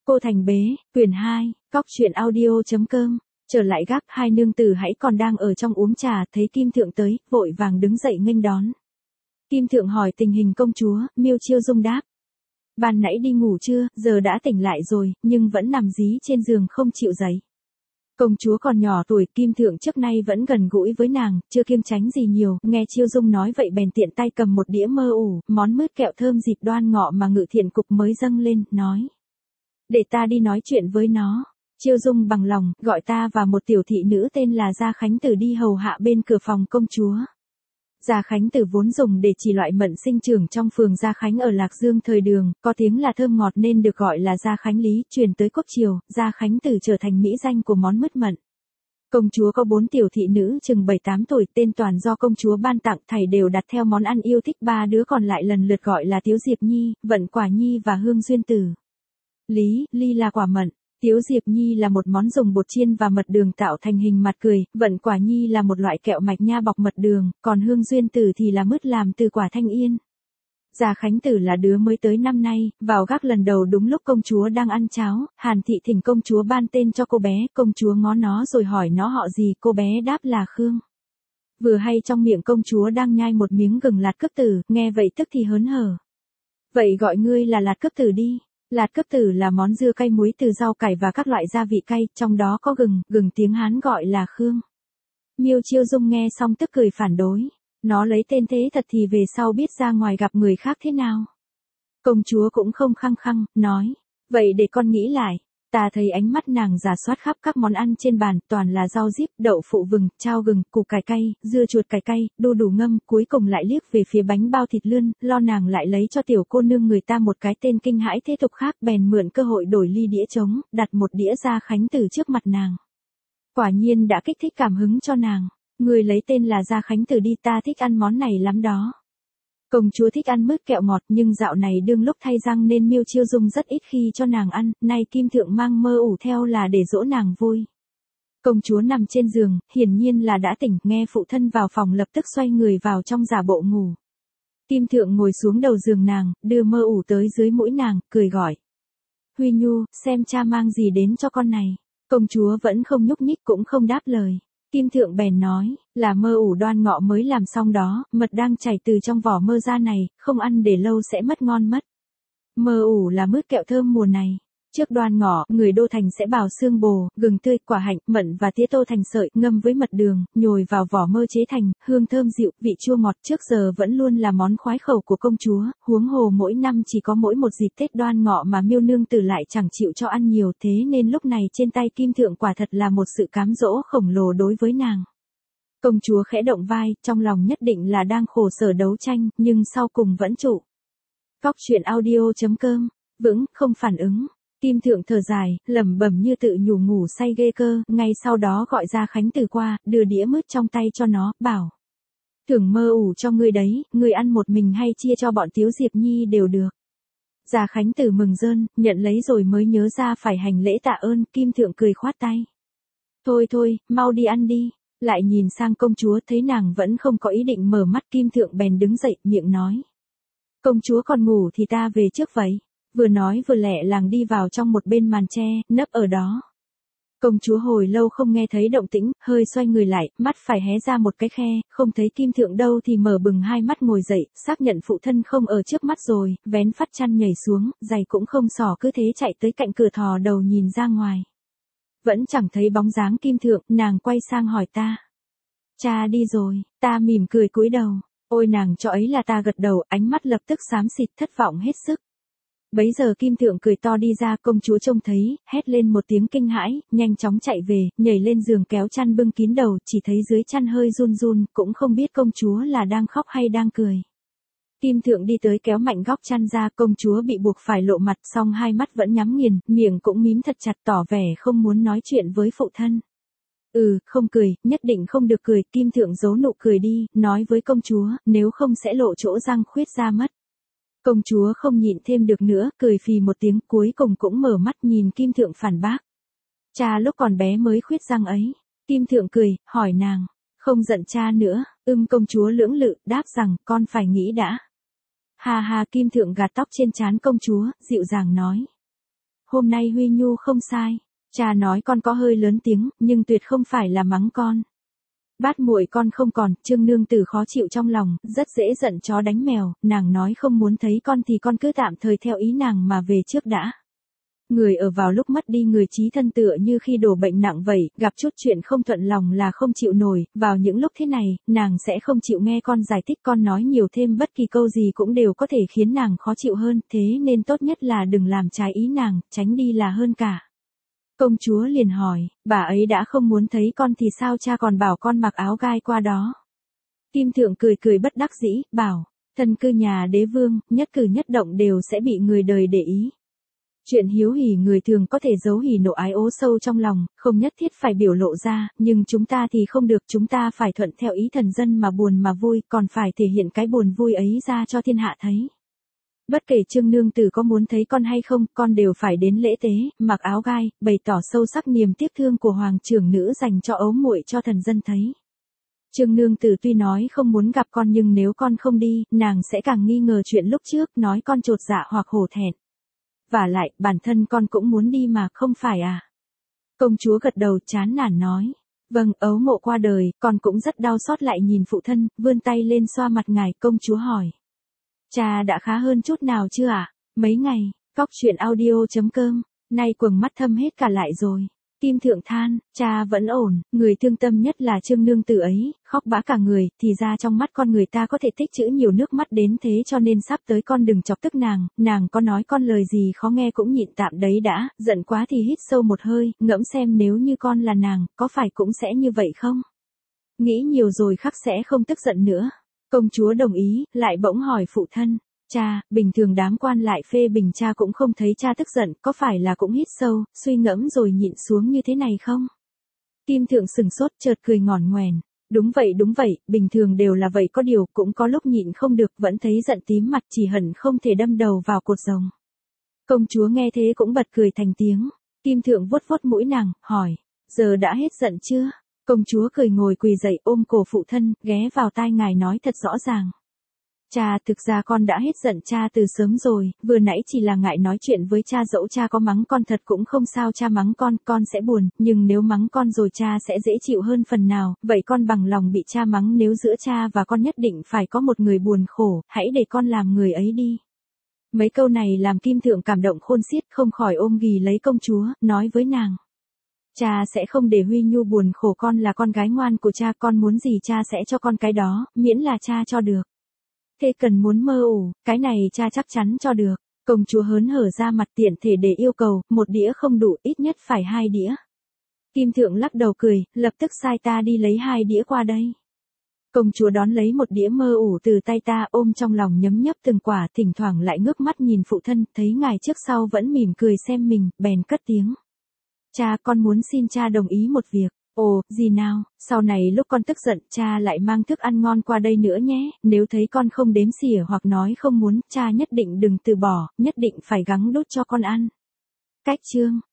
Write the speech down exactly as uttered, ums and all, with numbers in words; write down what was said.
Cô Thành Bế, quyển hai, cóc truyện audio chấm com. Trở lại gác, hai nương tử hãy còn đang ở trong uống trà, thấy Kim Thượng tới, vội vàng đứng dậy nghênh đón. Kim Thượng hỏi tình hình công chúa, Miêu Chiêu Dung đáp. Ban nãy đi ngủ chưa, giờ đã tỉnh lại rồi, nhưng vẫn nằm dí trên giường không chịu dậy. Công chúa còn nhỏ tuổi, Kim Thượng trước nay vẫn gần gũi với nàng, chưa kiêng tránh gì nhiều, nghe Chiêu Dung nói vậy bèn tiện tay cầm một đĩa mơ ủ, món mứt kẹo thơm dịp đoan ngọ mà Ngự Thiện Cục mới dâng lên, nói. Để ta đi nói chuyện với nó. Chiêu Dung bằng lòng, gọi ta và một tiểu thị nữ tên là Gia Khánh Tử đi hầu hạ bên cửa phòng công chúa. Gia Khánh Tử vốn dùng để chỉ loại mận sinh trưởng trong phường Gia Khánh ở Lạc Dương thời Đường, có tiếng là thơm ngọt nên được gọi là Gia Khánh Lý, truyền tới quốc triều, Gia Khánh Tử trở thành mỹ danh của món mứt mận. Công chúa có bốn tiểu thị nữ chừng bảy tám tuổi, tên toàn do công chúa ban tặng, thảy đều đặt theo món ăn yêu thích, ba đứa còn lại lần lượt gọi là Tiếu Diệp Nhi, Vận Quả Nhi và Hương Duyên Tử. Lý, ly là quả mận. Tiếu Diệp Nhi là một món dùng bột chiên và mật đường tạo thành hình mặt cười, Vận Quả Nhi là một loại kẹo mạch nha bọc mật đường, còn Hương Duyên Tử thì là mứt làm từ quả thanh yên. Gia Khánh Tử là đứa mới tới năm nay, vào gác lần đầu đúng lúc công chúa đang ăn cháo, Hàn Thị thỉnh công chúa ban tên cho cô bé, công chúa ngó nó rồi hỏi nó họ gì, cô bé đáp là Khương. Vừa hay trong miệng công chúa đang nhai một miếng gừng lạt cấp tử, nghe vậy tức thì hớn hở. Vậy gọi ngươi là lạt cấp tử đi. Lạt cấp tử là món dưa cay muối từ rau cải và các loại gia vị cay, trong đó có gừng, gừng tiếng Hán gọi là khương. Miêu Chiêu Dung nghe xong tức cười phản đối. Nó lấy tên thế thật thì về sau biết ra ngoài gặp người khác thế nào. Công chúa cũng không khăng khăng, nói. Vậy để con nghĩ lại. Ta thấy ánh mắt nàng rà soát khắp các món ăn trên bàn, toàn là rau diếp, đậu phụ vừng, chao gừng, củ cải cay, dưa chuột cải cay, đu đủ ngâm, cuối cùng lại liếc về phía bánh bao thịt lươn, lo nàng lại lấy cho tiểu cô nương người ta một cái tên kinh hãi thế tục khác, bèn mượn cơ hội đổi ly đĩa trống, đặt một đĩa Gia Khánh Tử trước mặt nàng. Quả nhiên đã kích thích cảm hứng cho nàng. Người lấy tên là Gia Khánh Tử đi, ta thích ăn món này lắm đó. Công chúa thích ăn mứt kẹo ngọt nhưng dạo này đương lúc thay răng nên Miêu Chiêu Dung rất ít khi cho nàng ăn, nay Kim Thượng mang mơ ủ theo là để dỗ nàng vui. Công chúa nằm trên giường, hiển nhiên là đã tỉnh, nghe phụ thân vào phòng lập tức xoay người vào trong giả bộ ngủ. Kim Thượng ngồi xuống đầu giường nàng, đưa mơ ủ tới dưới mũi nàng, cười gọi. Huy Nhu, xem cha mang gì đến cho con này. Công chúa vẫn không nhúc nhích cũng không đáp lời. Kim Thượng bèn nói, là mơ ủ đoan ngọ mới làm xong đó, mật đang chảy từ trong vỏ mơ ra này, không ăn để lâu sẽ mất ngon mất. Mơ ủ là mứt kẹo thơm mùa này. Trước đoan ngọ, người đô thành sẽ bào xương bồ, gừng tươi, quả hạnh, mận và tía tô thành sợi, ngâm với mật đường, nhồi vào vỏ mơ chế thành, hương thơm dịu, vị chua ngọt, trước giờ vẫn luôn là món khoái khẩu của công chúa, huống hồ mỗi năm chỉ có mỗi một dịp Tết đoan ngọ mà Miêu nương tử lại chẳng chịu cho ăn nhiều, thế nên lúc này trên tay Kim Thượng quả thật là một sự cám dỗ khổng lồ đối với nàng. Công chúa khẽ động vai, trong lòng nhất định là đang khổ sở đấu tranh, nhưng sau cùng vẫn trụ. Cóc truyện audio chấm com, vững, không phản ứng. Kim Thượng thở dài, lẩm bẩm như tự nhủ ngủ say ghê cơ, ngay sau đó gọi Gia Khánh Tử qua, đưa đĩa mứt trong tay cho nó, bảo. Thưởng mơ ủ cho ngươi đấy, ngươi ăn một mình hay chia cho bọn Tiếu Diệp Nhi đều được. Gia Khánh Tử mừng rơn, nhận lấy rồi mới nhớ ra phải hành lễ tạ ơn, Kim Thượng cười khoát tay. Thôi thôi, mau đi ăn đi. Lại nhìn sang công chúa thấy nàng vẫn không có ý định mở mắt, Kim Thượng bèn đứng dậy, miệng nói. Công chúa còn ngủ thì ta về trước vậy. Vừa nói vừa lẹ làng đi vào trong một bên màn tre, nấp ở đó. Công chúa hồi lâu không nghe thấy động tĩnh, hơi xoay người lại, mắt phải hé ra một cái khe, không thấy Kim Thượng đâu thì mở bừng hai mắt ngồi dậy, xác nhận phụ thân không ở trước mắt rồi, vén phát chăn nhảy xuống, giày cũng không xỏ cứ thế chạy tới cạnh cửa thò đầu nhìn ra ngoài. Vẫn chẳng thấy bóng dáng Kim Thượng, nàng quay sang hỏi ta. Cha đi rồi, ta mỉm cười cúi đầu, ôi nàng cho ấy là ta gật đầu, ánh mắt lập tức xám xịt thất vọng hết sức. Bấy giờ Kim Thượng cười to đi ra, công chúa trông thấy, hét lên một tiếng kinh hãi, nhanh chóng chạy về, nhảy lên giường kéo chăn bưng kín đầu, chỉ thấy dưới chăn hơi run run, cũng không biết công chúa là đang khóc hay đang cười. Kim Thượng đi tới kéo mạnh góc chăn ra, công chúa bị buộc phải lộ mặt, song hai mắt vẫn nhắm nghiền, miệng cũng mím thật chặt tỏ vẻ không muốn nói chuyện với phụ thân. Ừ, không cười, nhất định không được cười, Kim Thượng giấu nụ cười đi, nói với công chúa, nếu không sẽ lộ chỗ răng khuyết ra mất. Công chúa không nhịn thêm được nữa, cười phì một tiếng, cuối cùng cũng mở mắt nhìn Kim Thượng phản bác. Cha lúc còn bé mới khuyết răng ấy. Kim Thượng cười, hỏi nàng, không giận cha nữa, ưm công chúa lưỡng lự, đáp rằng, con phải nghĩ đã. Hà hà, Kim Thượng gạt tóc trên trán công chúa, dịu dàng nói. hôm nay Huy Nhu không sai. Cha nói con có hơi lớn tiếng, nhưng tuyệt không phải là mắng con. Bát muội con không còn, Trương nương tử khó chịu trong lòng, rất dễ giận chó đánh mèo, nàng nói không muốn thấy con thì con cứ tạm thời theo ý nàng mà về trước đã. Người ở vào lúc mất đi người chí thân tựa như khi đổ bệnh nặng vậy, gặp chút chuyện không thuận lòng là không chịu nổi, vào những lúc thế này, nàng sẽ không chịu nghe con giải thích, con nói nhiều thêm bất kỳ câu gì cũng đều có thể khiến nàng khó chịu hơn, thế nên tốt nhất là đừng làm trái ý nàng, tránh đi là hơn cả. Công chúa liền hỏi, bà ấy đã không muốn thấy con thì sao cha còn bảo con mặc áo gai qua đó. Kim thượng cười cười bất đắc dĩ, bảo, thân cư nhà đế vương, nhất cử nhất động đều sẽ bị người đời để ý. Chuyện hiếu hỉ người thường có thể giấu hỉ nộ ái ố sâu trong lòng, không nhất thiết phải biểu lộ ra, nhưng chúng ta thì không được, chúng ta phải thuận theo ý thần dân mà buồn mà vui, còn phải thể hiện cái buồn vui ấy ra cho thiên hạ thấy. Bất kể Trương nương tử có muốn thấy con hay không, con đều phải đến lễ tế, mặc áo gai, bày tỏ sâu sắc niềm tiếc thương của hoàng trưởng nữ dành cho ấu muội cho thần dân thấy. Trương nương tử tuy nói không muốn gặp con nhưng nếu con không đi, nàng sẽ càng nghi ngờ chuyện lúc trước, nói con chột dạ hoặc hổ thẹn. Vả lại, bản thân con cũng muốn đi mà, không phải à? Công chúa gật đầu chán nản nói. Vâng, ấu mộ qua đời, con cũng rất đau xót, lại nhìn phụ thân, vươn tay lên xoa mặt ngài, công chúa hỏi. Cha đã khá hơn chút nào chưa ạ? À? Mấy ngày, cóc truyện audio chấm com, nay quầng mắt thâm hết cả lại rồi. Kim thượng than, cha vẫn ổn, người thương tâm nhất là Trương nương tử ấy, khóc bã cả người, thì ra trong mắt con người ta có thể tích trữ nhiều nước mắt đến thế, cho nên sắp tới con đừng chọc tức nàng, nàng có nói con lời gì khó nghe cũng nhịn tạm đấy đã, giận quá thì hít sâu một hơi, ngẫm xem nếu như con là nàng, có phải cũng sẽ như vậy không? Nghĩ nhiều rồi khắc sẽ không tức giận nữa. Công chúa đồng ý, lại bỗng hỏi phụ thân. Cha, bình thường đám quan lại phê bình cha cũng không thấy cha tức giận, có phải là cũng hít sâu, suy ngẫm rồi nhịn xuống như thế này không? Kim thượng sừng sốt chợt cười ngỏn ngoèn. Đúng vậy đúng vậy, bình thường đều là vậy, có điều cũng có lúc nhịn không được, vẫn thấy giận tím mặt, chỉ hận không thể đâm đầu vào cột rồng. Công chúa nghe thế cũng bật cười thành tiếng. Kim thượng vuốt vuốt mũi nàng, hỏi, giờ đã hết giận chưa? Công chúa cười ngồi quỳ dậy ôm cổ phụ thân, ghé vào tai ngài nói thật rõ ràng. Cha, thực ra con đã hết giận cha từ sớm rồi, vừa nãy chỉ là ngại nói chuyện với cha, dẫu cha có mắng con thật cũng không sao, cha mắng con, con sẽ buồn, nhưng nếu mắng con rồi cha sẽ dễ chịu hơn phần nào, vậy con bằng lòng bị cha mắng, nếu giữa cha và con nhất định phải có một người buồn khổ, hãy để con làm người ấy đi. Mấy câu này làm Kim thượng cảm động khôn xiết, không khỏi ôm ghì lấy công chúa, nói với nàng. Cha sẽ không để Huy Nhu buồn khổ, con là con gái ngoan của cha, con muốn gì cha sẽ cho con cái đó, miễn là cha cho được. Thế cần muốn mơ ủ, cái này cha chắc chắn cho được. Công chúa hớn hở ra mặt, tiện thể để yêu cầu, một đĩa không đủ, ít nhất phải hai đĩa. Kim thượng lắc đầu cười, lập tức sai ta đi lấy hai đĩa qua đây. Công chúa đón lấy một đĩa mơ ủ từ tay ta, ôm trong lòng nhấm nhấp từng quả, thỉnh thoảng lại ngước mắt nhìn phụ thân, thấy ngài trước sau vẫn mỉm cười xem mình, bèn cất tiếng. Cha, con muốn xin cha đồng ý một việc. Ồ, gì nào, sau này lúc con tức giận, cha lại mang thức ăn ngon qua đây nữa nhé, nếu thấy con không đếm xỉa hoặc nói không muốn, cha nhất định đừng từ bỏ, nhất định phải gắng đút cho con ăn. Cách chương